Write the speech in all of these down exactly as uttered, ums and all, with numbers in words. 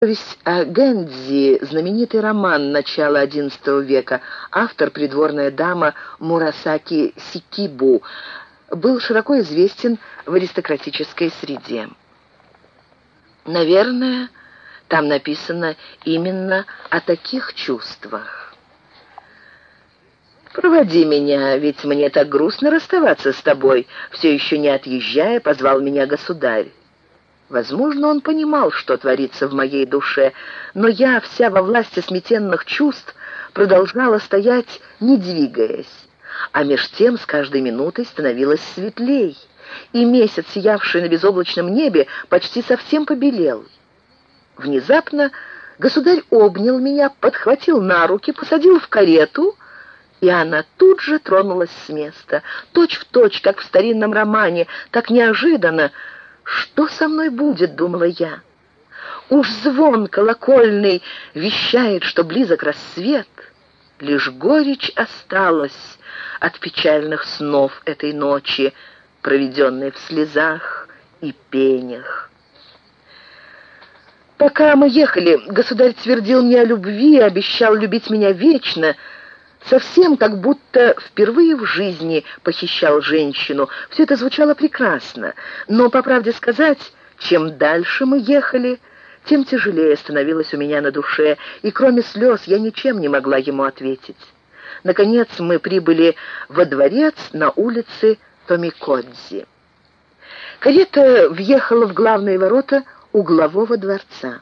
Повесть о Гэндзи, знаменитый роман начала одиннадцатого века, автор, придворная дама Мурасаки Сикибу, был широко известен в аристократической среде. Наверное, там написано именно о таких чувствах. «Проводи меня, ведь мне так грустно расставаться с тобой», все еще не отъезжая, позвал меня государь. Возможно, он понимал, что творится в моей душе, но я, вся во власти сметенных чувств, продолжала стоять, не двигаясь. А меж тем с каждой минутой становилось светлей, и месяц, сиявший на безоблачном небе, почти совсем побелел. Внезапно государь обнял меня, подхватил на руки, посадил в карету, и она тут же тронулась с места, точь-в-точь, как в старинном романе, так неожиданно. «Что со мной будет?» — думала я. Уж звон колокольный вещает, что близок рассвет. Лишь горечь осталась от печальных снов этой ночи, проведенной в слезах и пениях. Пока мы ехали, государь твердил мне о любви, обещал любить меня вечно, совсем как будто впервые в жизни похищал женщину. Все это звучало прекрасно, но, по правде сказать, чем дальше мы ехали, тем тяжелее становилось у меня на душе, и кроме слез я ничем не могла ему ответить. Наконец мы прибыли во дворец на улице Томикодзи. Карета въехала в главные ворота углового дворца.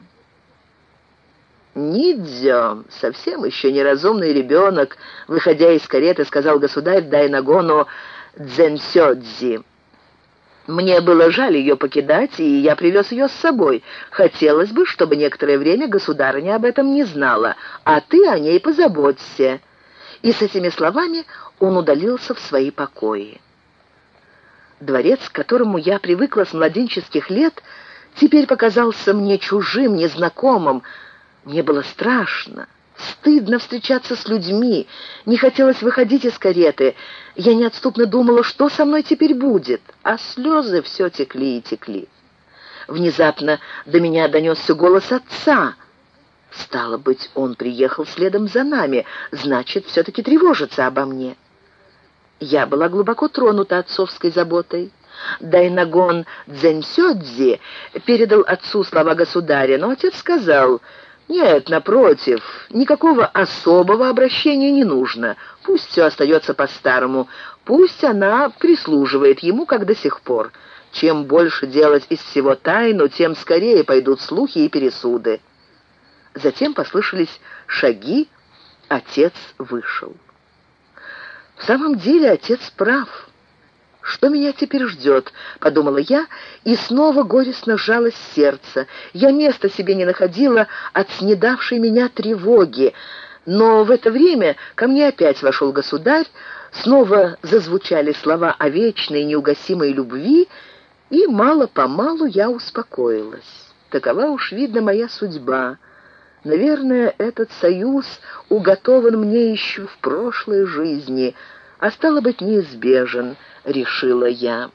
«Нидзё, совсем еще неразумный ребенок», — выходя из кареты, сказал государь Дайнагону Дзенсёдзи. «Мне было жаль ее покидать, и я привез ее с собой. Хотелось бы, чтобы некоторое время государыня об этом не знала, а ты о ней позаботься». И с этими словами он удалился в свои покои. Дворец, к которому я привыкла с младенческих лет, теперь показался мне чужим, незнакомым. Мне было страшно, стыдно встречаться с людьми, не хотелось выходить из кареты. Я неотступно думала, что со мной теперь будет, а слезы все текли и текли. Внезапно до меня донесся голос отца. Стало быть, он приехал следом за нами, значит, все-таки тревожится обо мне. Я была глубоко тронута отцовской заботой. Дайнагон Дзенсёдзи передал отцу слова государя, но отец сказал: «Нет, напротив, никакого особого обращения не нужно. Пусть все остается по-старому. Пусть она прислуживает ему, как до сих пор. Чем больше делать из всего тайну, тем скорее пойдут слухи и пересуды». Затем послышались шаги, отец вышел. В самом деле отец прав. «Что меня теперь ждет?» — подумала я, и снова горестно сжалось сердце. Я места себе не находила от снедавшей меня тревоги. Но в это время ко мне опять вошел государь, снова зазвучали слова о вечной неугасимой любви, и мало-помалу я успокоилась. Такова уж, видно, моя судьба. Наверное, этот союз уготован мне еще в прошлой жизни, а стало быть, неизбежен, решила я.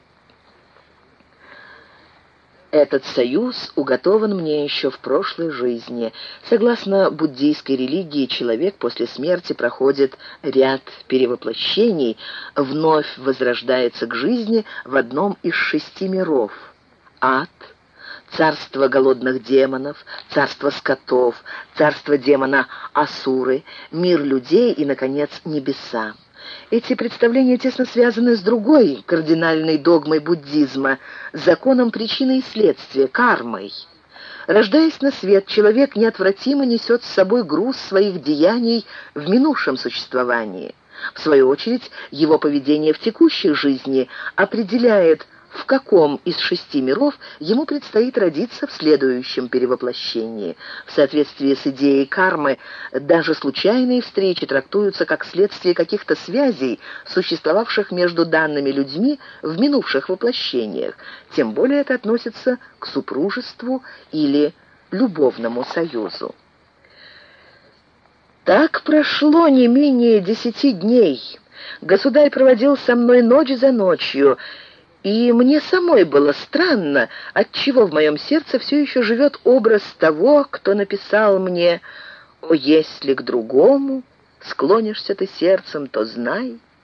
Этот союз уготован мне еще в прошлой жизни. Согласно буддийской религии, человек после смерти проходит ряд перевоплощений, вновь возрождается к жизни в одном из шести миров: ад, царство голодных демонов, царство скотов, царство демона Асуры, мир людей и, наконец, небеса. Эти представления тесно связаны с другой кардинальной догмой буддизма — законом причины и следствия, кармой. Рождаясь на свет, человек неотвратимо несет с собой груз своих деяний в минувшем существовании. В свою очередь, его поведение в текущей жизни определяет, в каком из шести миров ему предстоит родиться в следующем перевоплощении. В соответствии с идеей кармы, даже случайные встречи трактуются как следствие каких-то связей, существовавших между данными людьми в минувших воплощениях. Тем более это относится к супружеству или любовному союзу. Так прошло не менее десяти дней. Государь проводил со мной ночь за ночью, И мне самой было странно, отчего в моем сердце все еще живет образ того, кто написал мне: «О, если к другому склонишься ты сердцем, то знай,